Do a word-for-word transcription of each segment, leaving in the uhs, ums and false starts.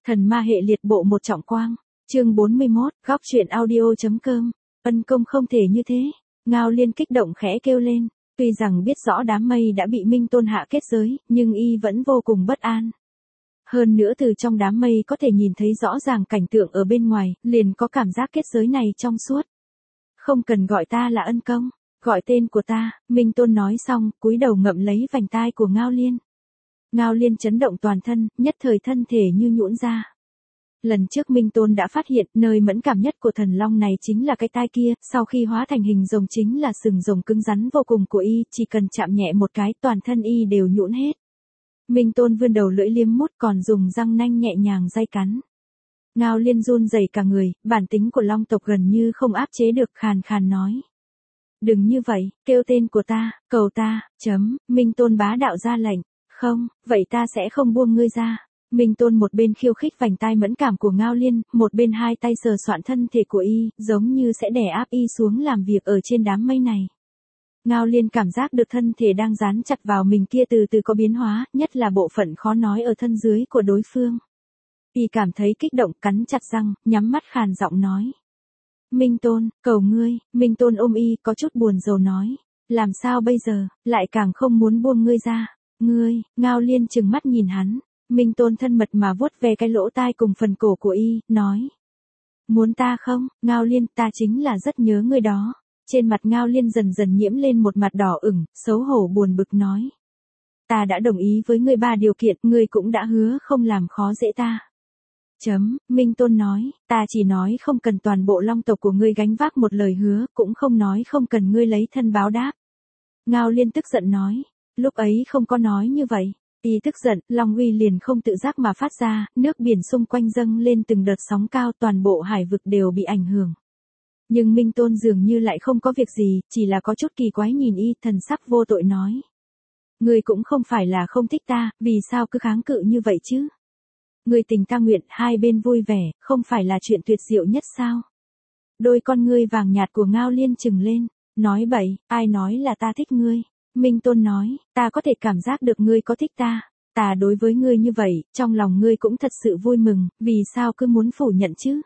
Thần ma hệ liệt bộ một trọng quang. Chương bốn mươi mốt, góc truyện audio.com. Ân công không thể như thế. Ngao Liên kích động khẽ kêu lên. Tuy rằng biết rõ đám mây đã bị Minh Tôn hạ kết giới, nhưng y vẫn vô cùng bất an. Hơn nữa từ trong đám mây có thể nhìn thấy rõ ràng cảnh tượng ở bên ngoài, liền có cảm giác kết giới này trong suốt. Không cần gọi ta là ân công, gọi tên của ta, Minh Tôn nói xong, cúi đầu ngậm lấy vành tai của Ngao Liên. Ngao Liên chấn động toàn thân, nhất thời thân thể như nhũn ra. Lần trước Minh Tôn đã phát hiện nơi mẫn cảm nhất của thần long này chính là cái tai kia, sau khi hóa thành hình rồng chính là sừng rồng cứng rắn vô cùng của y, chỉ cần chạm nhẹ một cái toàn thân y đều nhũn hết. Minh Tôn vươn đầu lưỡi liếm mút còn dùng răng nanh nhẹ nhàng day cắn. Ngao Liên run rẩy cả người, bản tính của long tộc gần như không áp chế được, khàn khàn nói. Đừng như vậy, kêu tên của ta, cầu ta, chấm, Minh Tôn bá đạo ra lệnh. Không, vậy ta sẽ không buông ngươi ra. Minh Tôn một bên khiêu khích vành tai mẫn cảm của Ngao Liên, một bên hai tay sờ soạn thân thể của y, giống như sẽ đè áp y xuống làm việc ở trên đám mây này. Ngao Liên cảm giác được thân thể đang dán chặt vào mình kia từ từ có biến hóa, nhất là bộ phận khó nói ở thân dưới của đối phương. Y cảm thấy kích động, cắn chặt răng, nhắm mắt khàn giọng nói. Minh Tôn, cầu ngươi, Minh Tôn ôm y, có chút buồn rầu nói. Làm sao bây giờ, lại càng không muốn buông ngươi ra. Ngươi, Ngao Liên trừng mắt nhìn hắn. Minh Tôn thân mật mà vuốt về cái lỗ tai cùng phần cổ của y, nói. Muốn ta không, Ngao Liên, ta chính là rất nhớ ngươi đó. Trên mặt Ngao Liên dần dần nhiễm lên một mặt đỏ ửng, xấu hổ buồn bực nói. Ta đã đồng ý với ngươi ba điều kiện, ngươi cũng đã hứa không làm khó dễ ta. Chấm, Minh Tôn nói, ta chỉ nói không cần toàn bộ long tộc của ngươi gánh vác một lời hứa, cũng không nói không cần ngươi lấy thân báo đáp. Ngao Liên tức giận nói, lúc ấy không có nói như vậy. Y tức giận, long uy liền không tự giác mà phát ra, nước biển xung quanh dâng lên từng đợt sóng cao, toàn bộ hải vực đều bị ảnh hưởng. Nhưng Minh Tôn dường như lại không có việc gì, chỉ là có chút kỳ quái nhìn y, thần sắc vô tội nói. Ngươi cũng không phải là không thích ta, vì sao cứ kháng cự như vậy chứ? Ngươi tình ta nguyện, hai bên vui vẻ, không phải là chuyện tuyệt diệu nhất sao? Đôi con ngươi vàng nhạt của Ngao Liên trừng lên, nói bậy, ai nói là ta thích ngươi? Minh Tôn nói, ta có thể cảm giác được ngươi có thích ta, ta đối với ngươi như vậy, trong lòng ngươi cũng thật sự vui mừng, vì sao cứ muốn phủ nhận chứ?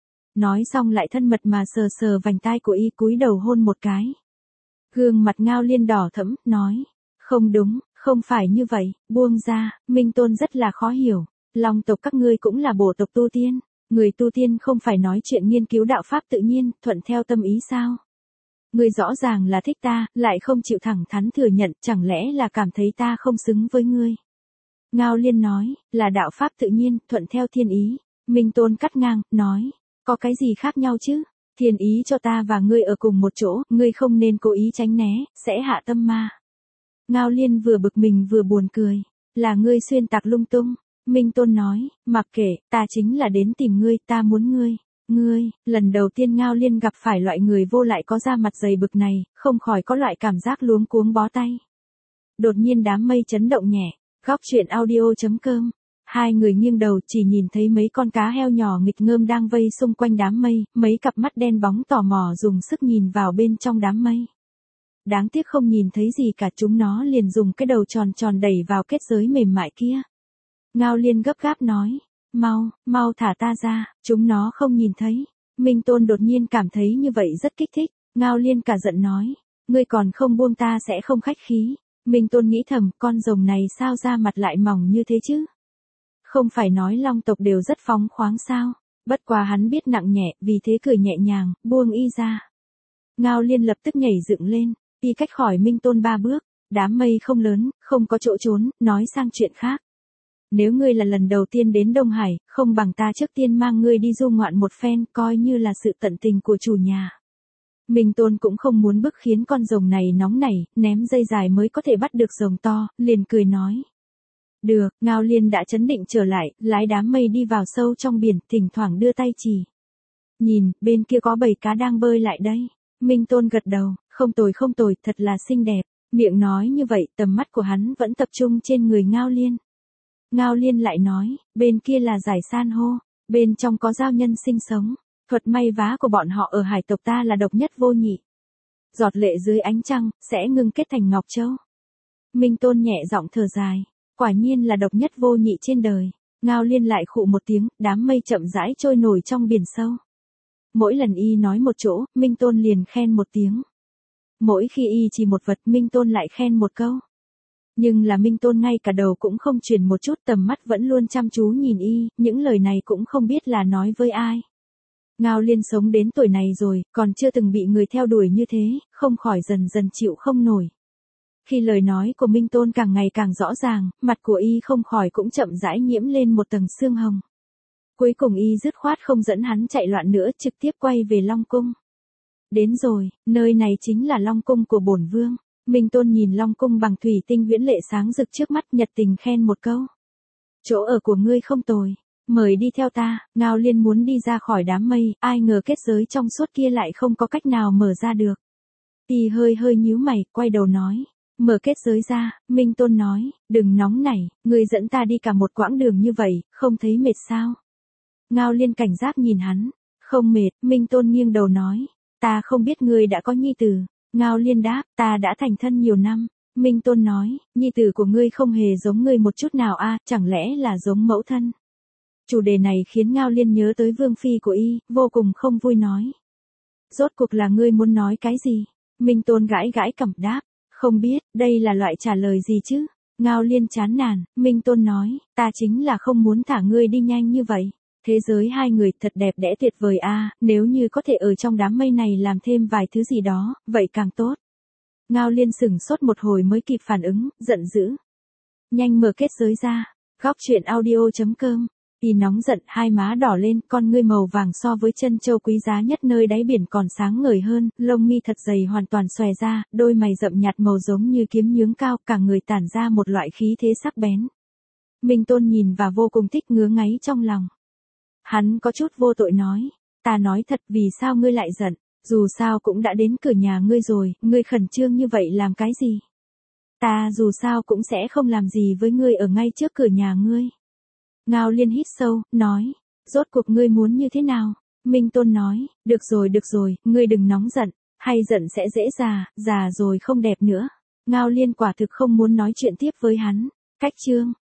Nói xong lại thân mật mà sờ sờ vành tai của y, cúi đầu hôn một cái. Gương mặt Ngao Liên đỏ thẫm, nói, không đúng, không phải như vậy, buông ra. Minh Tôn rất là khó hiểu, long tộc các ngươi cũng là bổ tộc tu tiên, người tu tiên không phải nói chuyện nghiên cứu đạo pháp tự nhiên, thuận theo tâm ý sao? Ngươi rõ ràng là thích ta, lại không chịu thẳng thắn thừa nhận, chẳng lẽ là cảm thấy ta không xứng với ngươi? Ngao Liên nói, là đạo pháp tự nhiên, thuận theo thiên ý. Minh Tôn cắt ngang, nói, có cái gì khác nhau chứ? Thiên ý cho ta và ngươi ở cùng một chỗ, ngươi không nên cố ý tránh né, sẽ hạ tâm ma. Ngao Liên vừa bực mình vừa buồn cười, là ngươi xuyên tạc lung tung. Minh Tôn nói, mặc kệ, ta chính là đến tìm ngươi, ta muốn ngươi. Ngươi, lần đầu tiên Ngao Liên gặp phải loại người vô lại có da mặt dày bực này, không khỏi có loại cảm giác luống cuống bó tay. Đột nhiên đám mây chấn động nhẹ, góc truyện audio.com. Hai người nghiêng đầu chỉ nhìn thấy mấy con cá heo nhỏ nghịch ngợm đang vây xung quanh đám mây, mấy cặp mắt đen bóng tò mò dùng sức nhìn vào bên trong đám mây. Đáng tiếc không nhìn thấy gì cả, chúng nó liền dùng cái đầu tròn tròn đẩy vào kết giới mềm mại kia. Ngao Liên gấp gáp nói. Mau, mau thả ta ra, chúng nó không nhìn thấy. Minh Tôn đột nhiên cảm thấy như vậy rất kích thích. Ngao Liên cả giận nói. Ngươi còn không buông ta sẽ không khách khí. Minh Tôn nghĩ thầm, con rồng này sao da mặt lại mỏng như thế chứ? Không phải nói long tộc đều rất phóng khoáng sao? Bất quá hắn biết nặng nhẹ, vì thế cười nhẹ nhàng, buông y ra. Ngao Liên lập tức nhảy dựng lên, y cách khỏi Minh Tôn ba bước. Đám mây không lớn, không có chỗ trốn, nói sang chuyện khác. Nếu ngươi là lần đầu tiên đến Đông Hải, không bằng ta trước tiên mang ngươi đi du ngoạn một phen, coi như là sự tận tình của chủ nhà. Minh Tôn cũng không muốn bức khiến con rồng này nóng nảy, ném dây dài mới có thể bắt được rồng to, liền cười nói. Được, Ngao Liên đã chấn định trở lại, lái đám mây đi vào sâu trong biển, thỉnh thoảng đưa tay chỉ. Nhìn, bên kia có bầy cá đang bơi lại đây. Minh Tôn gật đầu, không tồi không tồi, thật là xinh đẹp. Miệng nói như vậy, tầm mắt của hắn vẫn tập trung trên người Ngao Liên. Ngao Liên lại nói, bên kia là dải san hô, bên trong có giao nhân sinh sống, thuật may vá của bọn họ ở hải tộc ta là độc nhất vô nhị. Giọt lệ dưới ánh trăng, sẽ ngưng kết thành ngọc châu. Minh Tôn nhẹ giọng thở dài, quả nhiên là độc nhất vô nhị trên đời. Ngao Liên lại khụ một tiếng, đám mây chậm rãi trôi nổi trong biển sâu. Mỗi lần y nói một chỗ, Minh Tôn liền khen một tiếng. Mỗi khi y chỉ một vật, Minh Tôn lại khen một câu. Nhưng là Minh Tôn ngay cả đầu cũng không chuyển một chút, tầm mắt vẫn luôn chăm chú nhìn y, những lời này cũng không biết là nói với ai. Ngao Liên sống đến tuổi này rồi, còn chưa từng bị người theo đuổi như thế, không khỏi dần dần chịu không nổi. Khi lời nói của Minh Tôn càng ngày càng rõ ràng, mặt của y không khỏi cũng chậm rãi nhiễm lên một tầng sương hồng. Cuối cùng y dứt khoát không dẫn hắn chạy loạn nữa, trực tiếp quay về Long Cung. Đến rồi, nơi này chính là Long Cung của bổn vương. Minh Tôn nhìn Long Cung bằng thủy tinh huyễn lệ sáng rực trước mắt, nhiệt tình khen một câu. Chỗ ở của ngươi không tồi, mời đi theo ta. Ngao Liên muốn đi ra khỏi đám mây, ai ngờ kết giới trong suốt kia lại không có cách nào mở ra được. Y hơi hơi nhíu mày, quay đầu nói. Mở kết giới ra. Minh Tôn nói, đừng nóng nảy, ngươi dẫn ta đi cả một quãng đường như vậy, không thấy mệt sao? Ngao Liên cảnh giác nhìn hắn. Không mệt. Minh Tôn nghiêng đầu nói. Ta không biết ngươi đã có nhi tử. Ngao Liên đáp, ta đã thành thân nhiều năm. Minh Tôn nói, nhi tử của ngươi không hề giống ngươi một chút nào a, chẳng lẽ là giống mẫu thân? Chủ đề này khiến Ngao Liên nhớ tới vương phi của y, vô cùng không vui nói. Rốt cuộc là ngươi muốn nói cái gì? Minh Tôn gãi gãi cằm đáp, không biết, đây là loại trả lời gì chứ? Ngao Liên chán nản. Minh Tôn nói, ta chính là không muốn thả ngươi đi nhanh như vậy. Thế giới hai người thật đẹp đẽ tuyệt vời a, nếu như có thể ở trong đám mây này làm thêm vài thứ gì đó, vậy càng tốt. Ngao Liên sững sốt một hồi mới kịp phản ứng, giận dữ. Nhanh mở kết giới ra. Góc truyện audio chấm com. Y nóng giận, hai má đỏ lên, con ngươi màu vàng so với chân châu quý giá nhất nơi đáy biển còn sáng ngời hơn, lông mi thật dày hoàn toàn xòe ra, đôi mày rậm nhạt màu giống như kiếm nhướng cao, cả người tản ra một loại khí thế sắc bén. Minh Tôn nhìn và vô cùng thích, ngứa ngáy trong lòng. Hắn có chút vô tội nói, ta nói thật, vì sao ngươi lại giận, dù sao cũng đã đến cửa nhà ngươi rồi, ngươi khẩn trương như vậy làm cái gì? Ta dù sao cũng sẽ không làm gì với ngươi ở ngay trước cửa nhà ngươi. Ngao Liên hít sâu, nói, rốt cuộc ngươi muốn như thế nào? Minh Tôn nói, được rồi được rồi, ngươi đừng nóng giận, hay giận sẽ dễ già, già rồi không đẹp nữa. Ngao Liên quả thực không muốn nói chuyện tiếp với hắn. Cách chương